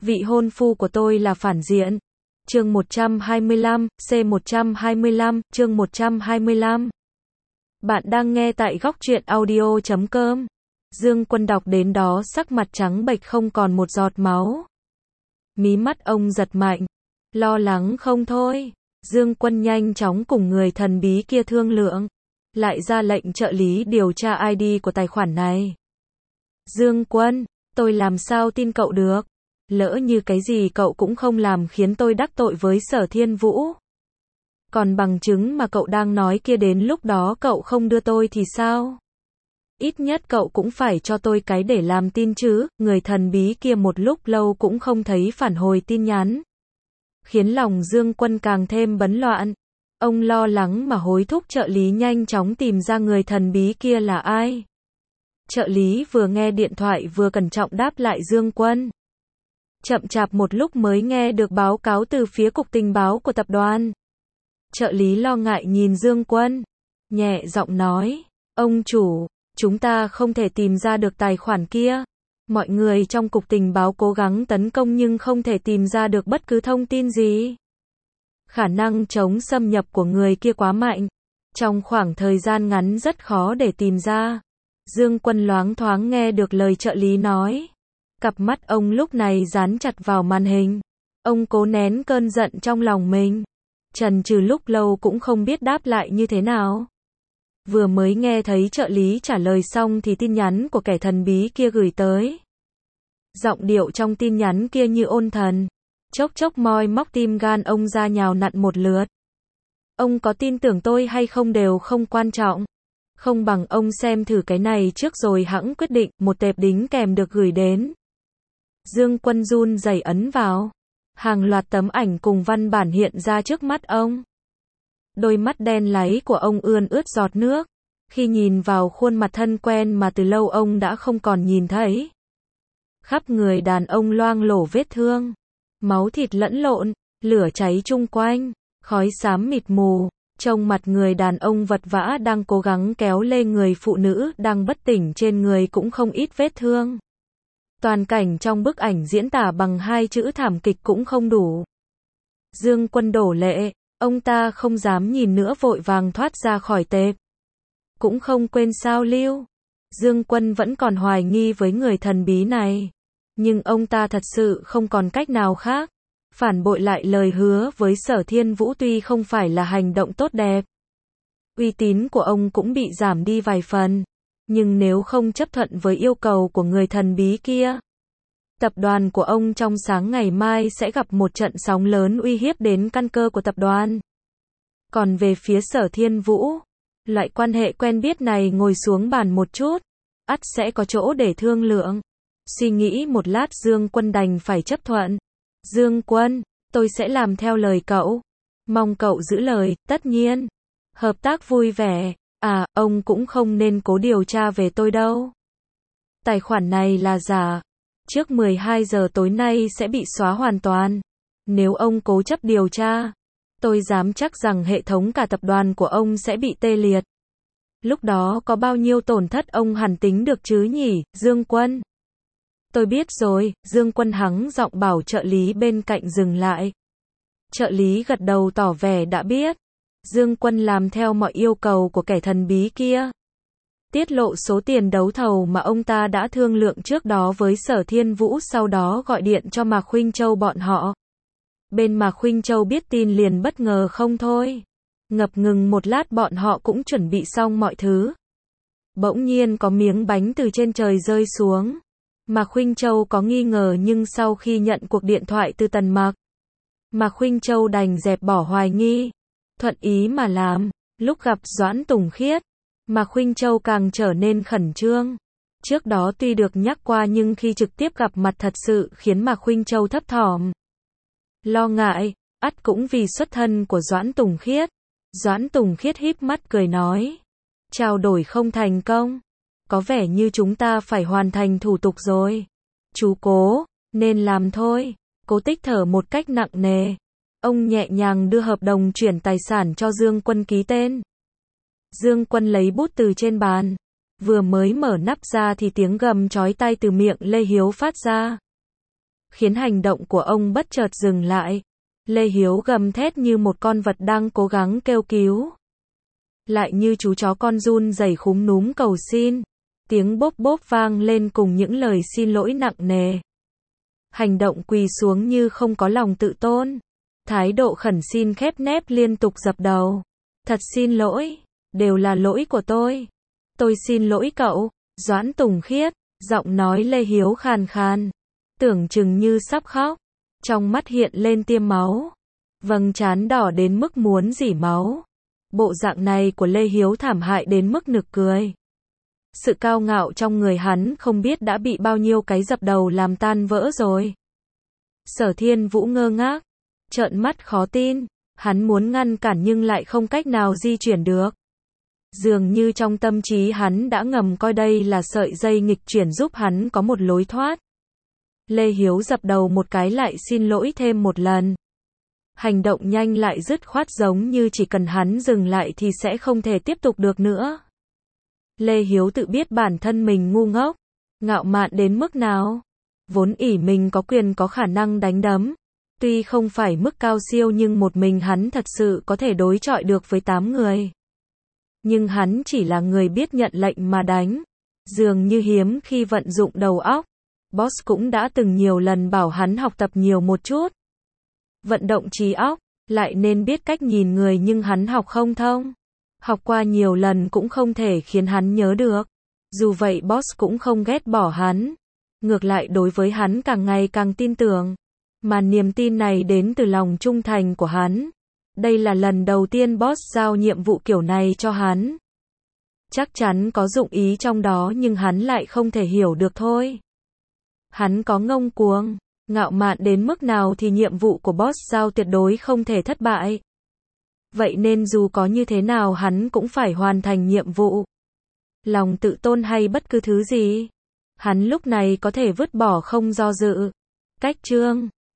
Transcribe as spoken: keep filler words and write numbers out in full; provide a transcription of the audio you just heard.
Vị hôn phu của tôi là phản diện. Chương một trăm hai mươi lăm, C một trăm hai mươi lăm, chương một trăm hai mươi lăm. Bạn đang nghe tại góc truyện audio chấm com. Dương Quân đọc đến đó sắc mặt trắng bệch không còn một giọt máu. Mí mắt ông giật mạnh. Lo lắng không thôi. Dương Quân nhanh chóng cùng người thần bí kia thương lượng. Lại ra lệnh trợ lý điều tra i đê của tài khoản này. Dương Quân, tôi làm sao tin cậu được? Lỡ như cái gì cậu cũng không làm khiến tôi đắc tội với Sở Thiên Vũ. Còn bằng chứng mà cậu đang nói kia đến lúc đó cậu không đưa tôi thì sao? Ít nhất cậu cũng phải cho tôi cái để làm tin chứ. Người thần bí kia một lúc lâu cũng không thấy phản hồi tin nhắn. Khiến lòng Dương Quân càng thêm bấn loạn. Ông lo lắng mà hối thúc trợ lý nhanh chóng tìm ra người thần bí kia là ai. Trợ lý vừa nghe điện thoại vừa cẩn trọng đáp lại Dương Quân. Chậm chạp một lúc mới nghe được báo cáo từ phía cục tình báo của tập đoàn. Trợ lý lo ngại nhìn Dương Quân, nhẹ giọng nói, ông chủ, chúng ta không thể tìm ra được tài khoản kia. Mọi người trong cục tình báo cố gắng tấn công nhưng không thể tìm ra được bất cứ thông tin gì. Khả năng chống xâm nhập của người kia quá mạnh. Trong khoảng thời gian ngắn rất khó để tìm ra. Dương Quân loáng thoáng nghe được lời trợ lý nói. Cặp mắt ông lúc này dán chặt vào màn hình. Ông cố nén cơn giận trong lòng mình. Chần chừ lúc lâu cũng không biết đáp lại như thế nào. Vừa mới nghe thấy trợ lý trả lời xong thì tin nhắn của kẻ thần bí kia gửi tới. Giọng điệu trong tin nhắn kia như ôn thần. Chốc chốc moi móc tim gan ông ra nhào nặn một lượt. Ông có tin tưởng tôi hay không đều không quan trọng. Không bằng ông xem thử cái này trước rồi hẵng quyết định. Một tệp đính kèm được gửi đến. Dương Quân run rẩy ấn vào. Hàng loạt tấm ảnh cùng văn bản hiện ra trước mắt ông. Đôi mắt đen láy của ông ươn ướt giọt nước. Khi nhìn vào khuôn mặt thân quen mà từ lâu ông đã không còn nhìn thấy. Khắp người đàn ông loang lổ vết thương. Máu thịt lẫn lộn, lửa cháy chung quanh, khói xám mịt mù. Trông mặt người đàn ông vật vã đang cố gắng kéo lê người phụ nữ đang bất tỉnh trên người cũng không ít vết thương. Toàn cảnh trong bức ảnh diễn tả bằng hai chữ thảm kịch cũng không đủ. Dương Quân đổ lệ, ông ta không dám nhìn nữa vội vàng thoát ra khỏi tệp. Cũng không quên sao lưu. Dương Quân vẫn còn hoài nghi với người thần bí này. Nhưng ông ta thật sự không còn cách nào khác. Phản bội lại lời hứa với Sở Thiên Vũ tuy không phải là hành động tốt đẹp. Uy tín của ông cũng bị giảm đi vài phần. Nhưng nếu không chấp thuận với yêu cầu của người thần bí kia, tập đoàn của ông trong sáng ngày mai sẽ gặp một trận sóng lớn uy hiếp đến căn cơ của tập đoàn. Còn về phía Sở Thiên Vũ, loại quan hệ quen biết này ngồi xuống bàn một chút, ắt sẽ có chỗ để thương lượng. Suy nghĩ một lát Dương Quân đành phải chấp thuận. Dương Quân, tôi sẽ làm theo lời cậu. Mong cậu giữ lời, tất nhiên. Hợp tác vui vẻ. À, ông cũng không nên cố điều tra về tôi đâu. Tài khoản này là giả. Trước mười hai giờ tối nay sẽ bị xóa hoàn toàn. Nếu ông cố chấp điều tra, tôi dám chắc rằng hệ thống cả tập đoàn của ông sẽ bị tê liệt. Lúc đó có bao nhiêu tổn thất ông hẳn tính được chứ nhỉ, Dương Quân? Tôi biết rồi, Dương Quân hắng giọng bảo trợ lý bên cạnh dừng lại. Trợ lý gật đầu tỏ vẻ đã biết. Dương Quân làm theo mọi yêu cầu của kẻ thần bí kia. Tiết lộ số tiền đấu thầu mà ông ta đã thương lượng trước đó với Sở Thiên Vũ, sau đó gọi điện cho Mạc Khuynh Châu bọn họ. Bên Mạc Khuynh Châu biết tin liền bất ngờ không thôi. Ngập ngừng một lát bọn họ cũng chuẩn bị xong mọi thứ. Bỗng nhiên có miếng bánh từ trên trời rơi xuống. Mạc Khuynh Châu có nghi ngờ nhưng sau khi nhận cuộc điện thoại từ Tần Mạc, Mạc Khuynh Châu đành dẹp bỏ hoài nghi. Thuận ý mà làm. Lúc gặp Doãn Tùng Khiết, Mạc Khuynh Châu càng trở nên khẩn trương. Trước đó tuy được nhắc qua nhưng khi trực tiếp gặp mặt thật sự khiến Mạc Khuynh Châu thấp thỏm. Lo ngại, ắt cũng vì xuất thân của Doãn Tùng Khiết. Doãn Tùng Khiết híp mắt cười nói. Trao đổi không thành công. Có vẻ như chúng ta phải hoàn thành thủ tục rồi. Chú Cố, nên làm thôi. Cố Tích thở một cách nặng nề. Ông nhẹ nhàng đưa hợp đồng chuyển tài sản cho Dương Quân ký tên. Dương Quân lấy bút từ trên bàn. Vừa mới mở nắp ra thì tiếng gầm chói tai từ miệng Lê Hiếu phát ra. khiến hành động của ông bất chợt dừng lại. Lê Hiếu gầm thét như một con vật đang cố gắng kêu cứu. Lại như chú chó con run rẩy khúm núm cầu xin. Tiếng bốp bốp vang lên cùng những lời xin lỗi nặng nề. Hành động quỳ xuống như không có lòng tự tôn. Thái độ khẩn xin khép nép liên tục dập đầu. Thật xin lỗi, đều là lỗi của tôi. Tôi xin lỗi cậu. Doãn Tùng Khiết, giọng nói Lê Hiếu khàn khàn, tưởng chừng như sắp khóc. Trong mắt hiện lên tia máu. Vầng trán đỏ đến mức muốn rỉ máu. Bộ dạng này của Lê Hiếu thảm hại đến mức nực cười. Sự cao ngạo trong người hắn không biết đã bị bao nhiêu cái dập đầu làm tan vỡ rồi. Sở Thiên Vũ ngơ ngác, trợn mắt khó tin, hắn muốn ngăn cản nhưng lại không cách nào di chuyển được. Dường như trong tâm trí hắn đã ngầm coi đây là sợi dây nghịch chuyển giúp hắn có một lối thoát. Lê Hiếu dập đầu một cái lại xin lỗi thêm một lần. Hành động nhanh lại dứt khoát giống như chỉ cần hắn dừng lại thì sẽ không thể tiếp tục được nữa. Lê Hiếu tự biết bản thân mình ngu ngốc, ngạo mạn đến mức nào. Vốn ỷ mình có quyền có khả năng đánh đấm. Tuy không phải mức cao siêu nhưng một mình hắn thật sự có thể đối chọi được với tám người. Nhưng hắn chỉ là người biết nhận lệnh mà đánh. Dường như hiếm khi vận dụng đầu óc. Boss cũng đã từng nhiều lần bảo hắn học tập nhiều một chút. Vận động trí óc, lại nên biết cách nhìn người nhưng hắn học không thông. Học qua nhiều lần cũng không thể khiến hắn nhớ được. Dù vậy boss cũng không ghét bỏ hắn. Ngược lại đối với hắn càng ngày càng tin tưởng. Mà niềm tin này đến từ lòng trung thành của hắn. Đây là lần đầu tiên boss giao nhiệm vụ kiểu này cho hắn. Chắc chắn có dụng ý trong đó nhưng hắn lại không thể hiểu được thôi. Hắn có ngông cuồng, ngạo mạn đến mức nào thì nhiệm vụ của boss giao tuyệt đối không thể thất bại. Vậy nên dù có như thế nào hắn cũng phải hoàn thành nhiệm vụ. Lòng tự tôn hay bất cứ thứ gì, hắn lúc này có thể vứt bỏ không do dự. Cách chương